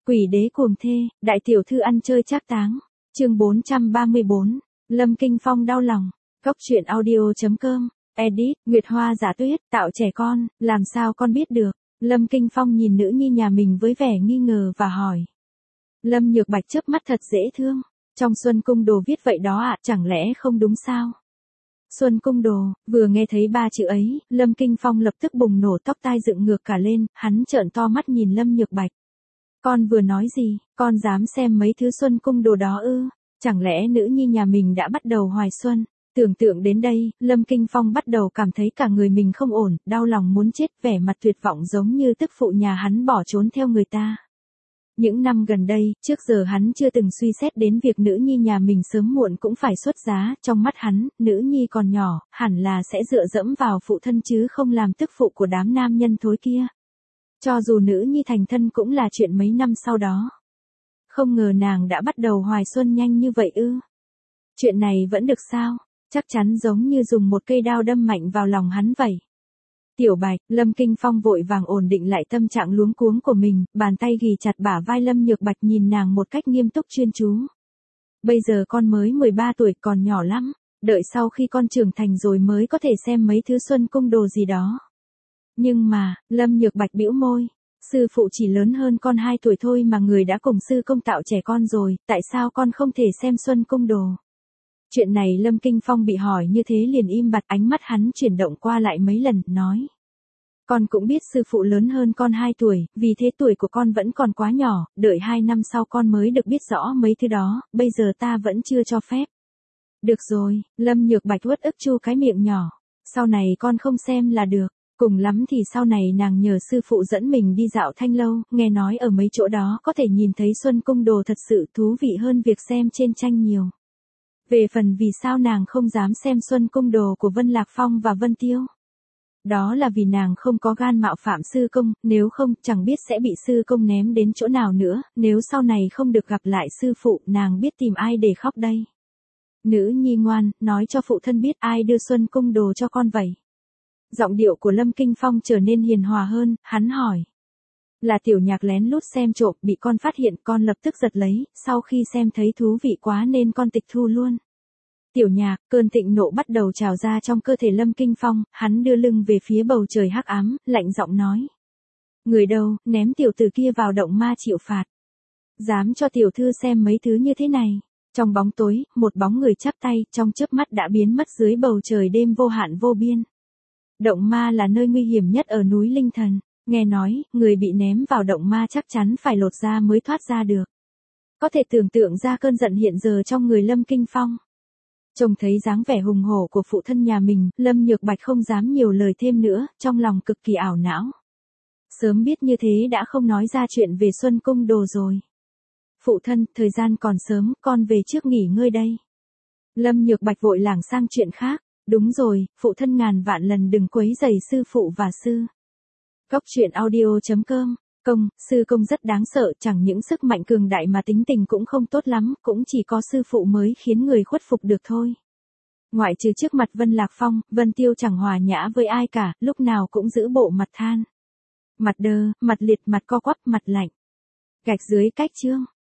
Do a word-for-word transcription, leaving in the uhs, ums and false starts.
Quỷ đế cuồng thê, đại tiểu thư ăn chơi trác táng. Chương bốn trăm ba mươi bốn. Lâm Kinh Phong đau lòng. Cốc truyện audio chấm com. Edit, Nguyệt Hoa Giả Tuyết, tạo trẻ con, làm sao con biết được? Lâm Kinh Phong nhìn nữ nhi nhà mình với vẻ nghi ngờ và hỏi. Lâm Nhược Bạch chớp mắt thật dễ thương. Trong Xuân Cung Đồ viết vậy đó ạ, à, chẳng lẽ không đúng sao? Xuân Cung Đồ, vừa nghe thấy ba chữ ấy, Lâm Kinh Phong lập tức bùng nổ tóc tai dựng ngược cả lên, hắn trợn to mắt nhìn Lâm Nhược Bạch. Con vừa nói gì, con dám xem mấy thứ Xuân Cung Đồ đó ư? Chẳng lẽ nữ nhi nhà mình đã bắt đầu hoài xuân? Tưởng tượng đến đây, Lâm Kinh Phong bắt đầu cảm thấy cả người mình không ổn, đau lòng muốn chết, vẻ mặt tuyệt vọng giống như tức phụ nhà hắn bỏ trốn theo người ta. Những năm gần đây, trước giờ hắn chưa từng suy xét đến việc nữ nhi nhà mình sớm muộn cũng phải xuất giá, trong mắt hắn, nữ nhi còn nhỏ, hẳn là sẽ dựa dẫm vào phụ thân chứ không làm tức phụ của đám nam nhân thối kia. Cho dù nữ nhi thành thân cũng là chuyện mấy năm sau đó. Không ngờ nàng đã bắt đầu hoài xuân nhanh như vậy ư. Chuyện này vẫn được sao? Chắc chắn giống như dùng một cây đao đâm mạnh vào lòng hắn vậy. Tiểu Bạch, Lâm Kinh Phong vội vàng ổn định lại tâm trạng luống cuống của mình, bàn tay ghì chặt bả vai Lâm Nhược Bạch nhìn nàng một cách nghiêm túc chuyên chú. Bây giờ con mới mười ba tuổi còn nhỏ lắm, đợi sau khi con trưởng thành rồi mới có thể xem mấy thứ Xuân Cung Đồ gì đó. Nhưng mà, Lâm Nhược Bạch bĩu môi, sư phụ chỉ lớn hơn con hai tuổi thôi mà người đã cùng sư công tạo trẻ con rồi, tại sao con không thể xem Xuân Cung Đồ? Chuyện này Lâm Kinh Phong bị hỏi như thế liền im bặt, ánh mắt hắn chuyển động qua lại mấy lần, nói. Con cũng biết sư phụ lớn hơn con hai tuổi, vì thế tuổi của con vẫn còn quá nhỏ, đợi hai năm sau con mới được biết rõ mấy thứ đó, bây giờ ta vẫn chưa cho phép. Được rồi, Lâm Nhược Bạch uất ức chu cái miệng nhỏ, sau này con không xem là được, cùng lắm thì sau này nàng nhờ sư phụ dẫn mình đi dạo Thanh Lâu, nghe nói ở mấy chỗ đó có thể nhìn thấy Xuân Cung Đồ thật sự thú vị hơn việc xem trên tranh nhiều. Về phần vì sao nàng không dám xem Xuân Cung Đồ của Vân Lạc Phong và Vân Tiêu. Đó là vì nàng không có gan mạo phạm sư công, nếu không chẳng biết sẽ bị sư công ném đến chỗ nào nữa, nếu sau này không được gặp lại sư phụ nàng biết tìm ai để khóc đây. Nữ nhi ngoan, nói cho phụ thân biết ai đưa Xuân Cung Đồ cho con vậy. Giọng điệu của Lâm Kinh Phong trở nên hiền hòa hơn, hắn hỏi. Là Tiểu Nhạc lén lút xem trộm, bị con phát hiện, con lập tức giật lấy, sau khi xem thấy thú vị quá nên con tịch thu luôn. Tiểu Nhạc, cơn thịnh nộ bắt đầu trào ra trong cơ thể Lâm Kinh Phong, hắn đưa lưng về phía bầu trời hắc ám, lạnh giọng nói. Người đâu, ném tiểu tử kia vào động ma chịu phạt. Dám cho tiểu thư xem mấy thứ như thế này. Trong bóng tối, một bóng người chắp tay, trong chớp mắt đã biến mất dưới bầu trời đêm vô hạn vô biên. Động ma là nơi nguy hiểm nhất ở núi Linh Thần. Nghe nói, người bị ném vào động ma chắc chắn phải lột da mới thoát ra được. Có thể tưởng tượng ra cơn giận hiện giờ trong người Lâm Kinh Phong. Trông thấy dáng vẻ hùng hổ của phụ thân nhà mình, Lâm Nhược Bạch không dám nhiều lời thêm nữa, trong lòng cực kỳ ảo não. Sớm biết như thế đã không nói ra chuyện về Xuân Cung Đồ rồi. Phụ thân, thời gian còn sớm, con về trước nghỉ ngơi đây. Lâm Nhược Bạch vội lảng sang chuyện khác. Đúng rồi, phụ thân ngàn vạn lần đừng quấy rầy sư phụ và sư. Cốc truyện audio chấm com. Công, sư công rất đáng sợ, chẳng những sức mạnh cường đại mà tính tình cũng không tốt lắm, cũng chỉ có sư phụ mới khiến người khuất phục được thôi. Ngoại trừ trước mặt Vân Lạc Phong, Vân Tiêu chẳng hòa nhã với ai cả, lúc nào cũng giữ bộ mặt than. Mặt đơ, mặt liệt, mặt co quắp, mặt lạnh. Gạch dưới cách chương.